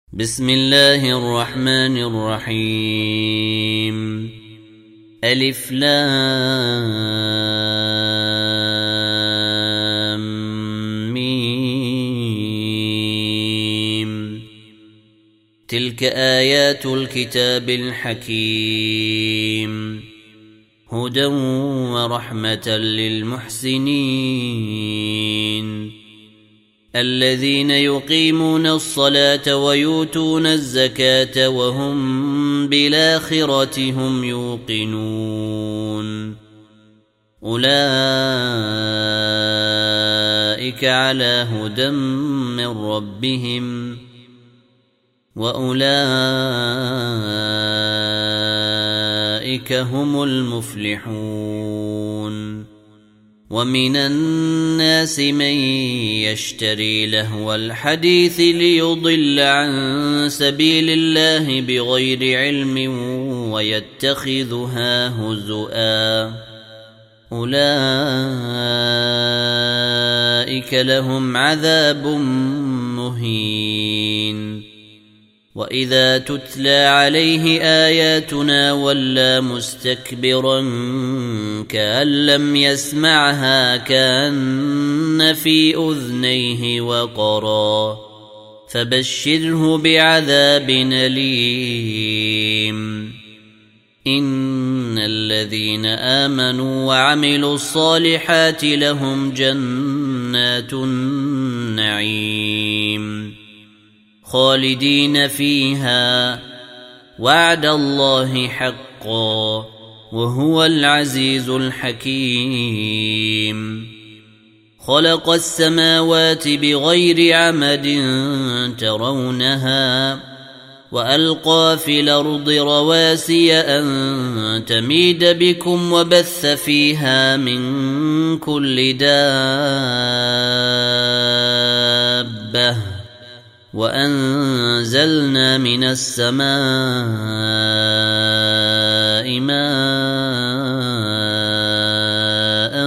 بسم الله الرحمن الرحيم ألف لام ميم تلك آيات الكتاب الحكيم هدى ورحمة للمحسنين الذين يقيمون الصلاة ويؤتون الزكاة وهم بالآخرة هم يوقنون أولئك على هدى من ربهم وأولئك هم المفلحون ومن الناس من يشتري لهو الحديث ليضل عن سبيل الله بغير علم ويتخذها هزؤا أولئك لهم عذاب مهين وإذا تتلى عليه آياتنا ولى مستكبرا كأن لم يسمعها كأن في أذنيه وقرا فبشره بعذاب أليم إن الذين آمنوا وعملوا الصالحات لهم جنات النعيم خالدين فيها وعد الله حقا وهو العزيز الحكيم خلق السماوات بغير عمد ترونها وألقى في الأرض رواسي أن تميد بكم وبث فيها من كل دابة وأنزلنا من السماء ماء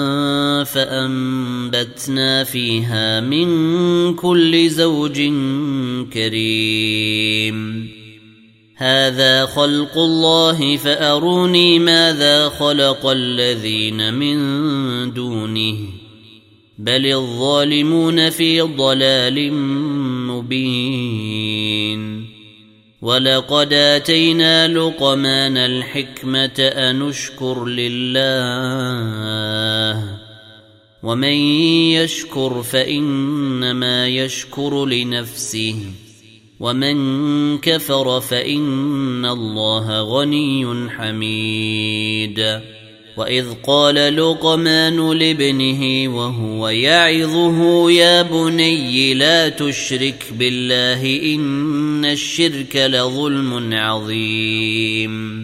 فأنبتنا فيها من كل زوج كريم هذا خلق الله فأروني ماذا خلق الذين من دونه بل الظالمون في ضلال مبين ولقد آتينا لقمان الحكمة أن اشكر لله ومن يشكر فإنما يشكر لنفسه ومن كفر فإن الله غني حميد وإذ قال لقمان لابنه وهو يعظه يا بني لا تشرك بالله إن الشرك لظلم عظيم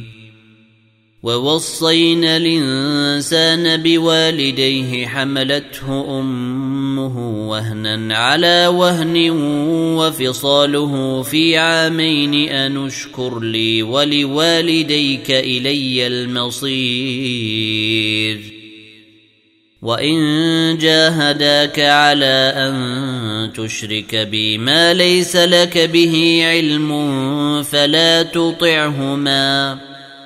ووصينا الإنسان بوالديه حملته أمه وهنا على وهن وفصاله في عامين أن اشكر لي ولوالديك إلي المصير وإن جاهداك على أن تشرك بي ما ليس لك به علم فلا تطعهما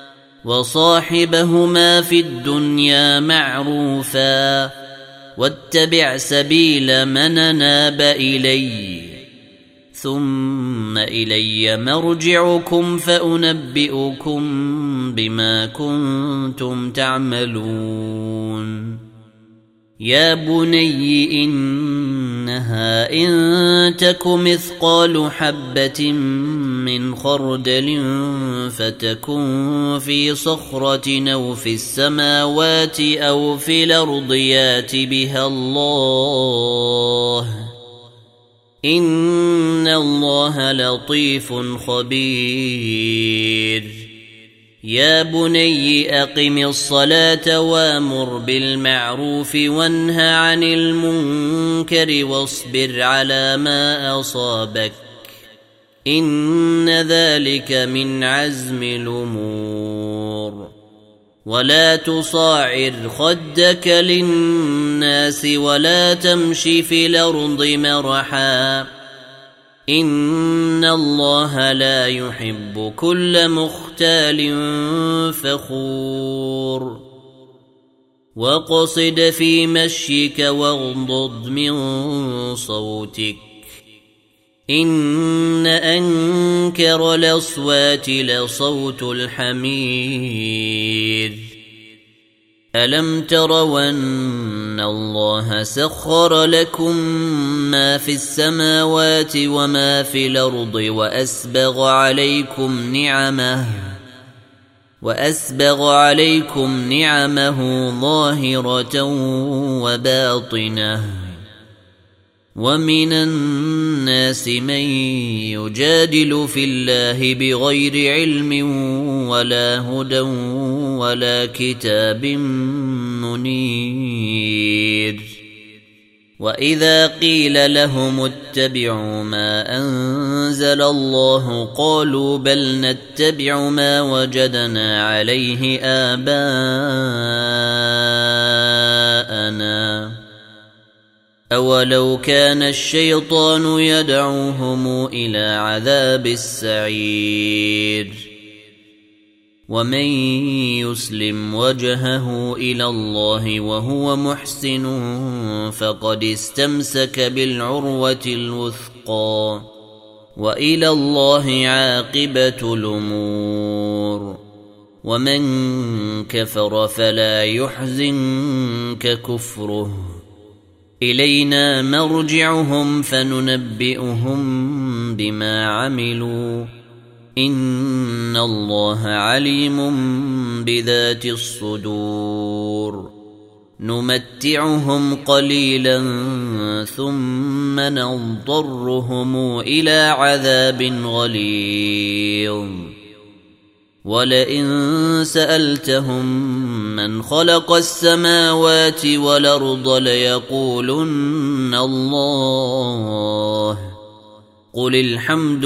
وصاحبهما في الدنيا معروفا واتبع سبيل من أناب إلي ثم إلي مرجعكم فأنبئكم بما كنتم تعملون يا بني إنها إن تك مثقال حبة من خردل فتكن في صخرة أو في السماوات أو في الأرض يات بها الله إن الله لطيف خبير يا بني أقم الصلاة وامر بالمعروف وانه عن المنكر واصبر على ما أصابك إن ذلك من عزم الأمور ولا تصاعر خدك للناس ولا تمش في الأرض مرحا إن الله لا يحب كل مختال فخور واقصد في مشيك واغضض من صوتك إن أنكر الأصوات لصوت الحمير ألم تروا أن الله سخر لكم ما في السماوات وما في الأرض وأسبغ عليكم نعمه ظاهرة وباطنة ومن الناس من يجادل في الله بغير علم ولا هدى ولا كتاب منير وإذا قيل لهم اتبعوا ما أنزل الله قالوا بل نتبع ما وجدنا عليه آباءنا أولو كان الشيطان يدعوهم إلى عذاب السعير ومن يسلم وجهه إلى الله وهو محسن فقد استمسك بالعروة الوثقى وإلى الله عاقبة الأمور ومن كفر فلا يحزنك كفره إلينا مرجعهم فننبئهم بما عملوا إن الله عليم بذات الصدور نمتعهم قليلا ثم نضطرهم إلى عذاب غليظ ولئن سألتهم من خلق السماوات والأرض ليقولن الله قل الحمد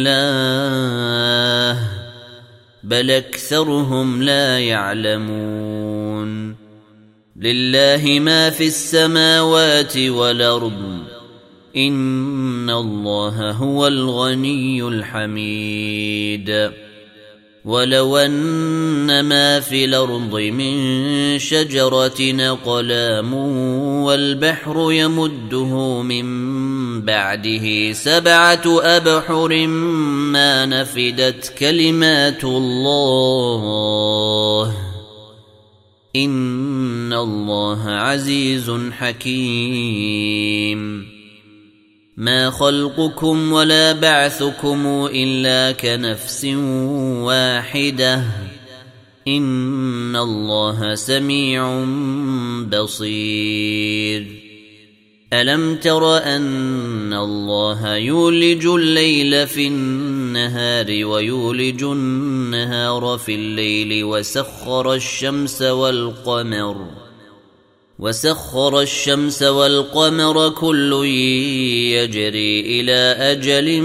لله بل أكثرهم لا يعلمون لله ما في السماوات والأرض إن الله هو الغني الحميد ولو أن ما في الأرض من شجرة أقلام والبحر يمده من بعده 7 أبحر ما نفدت كلمات الله إن الله عزيز حكيم ما خلقكم ولا بعثكم إلا كنفس واحدة إن الله سميع بصير ألم تر أن الله يولج الليل في النهار ويولج النهار في الليل وسخر الشمس والقمر كل يجري إلى أجل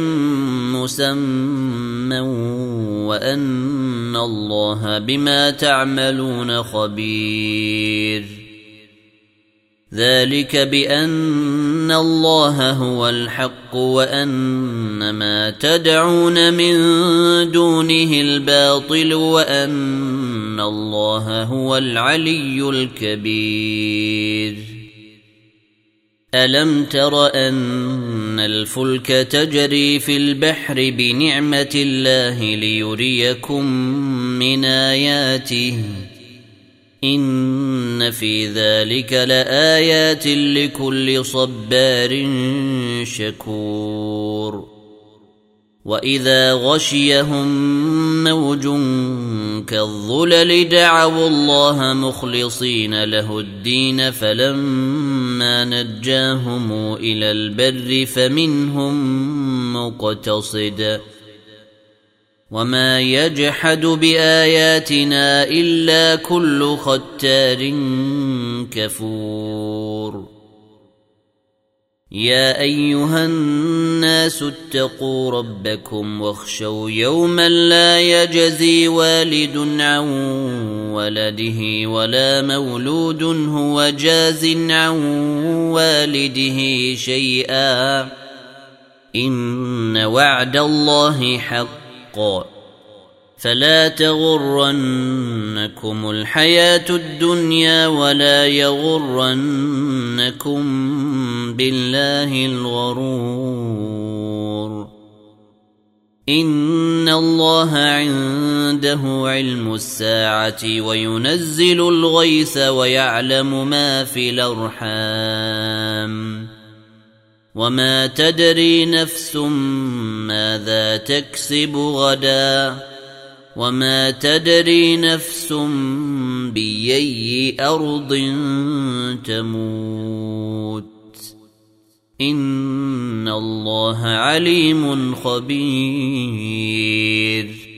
مسمى وأن الله بما تعملون خبير ذلك بأن الله هو الحق وأن ما تدعون من دونه الباطل وأن الله هو العلي الكبير ألم تر أن الفلك تجري في البحر بنعمة الله ليريكم من آياته إن في ذلك لآيات لكل صبار شكور وإذا غشيهم موج كالظلل دعوا الله مخلصين له الدين فلما نجاهم إلى البر فمنهم مقتصد وما يجحد بآياتنا إلا كل ختار كفور يا أيها الناس اتقوا ربكم واخشوا يوما لا يجزي والد عن ولده ولا مولود هو جاز عن والده شيئا إن وعد الله حق فلا تغرنكم الحياة الدنيا ولا يغرنكم بالله الغرور إن الله عنده علم الساعة وينزل الغيث ويعلم ما في الأرحام وما تدري نفس ماذا تكسب غدا وما تدري نفس بأي أرض تموت إن الله عليم خبير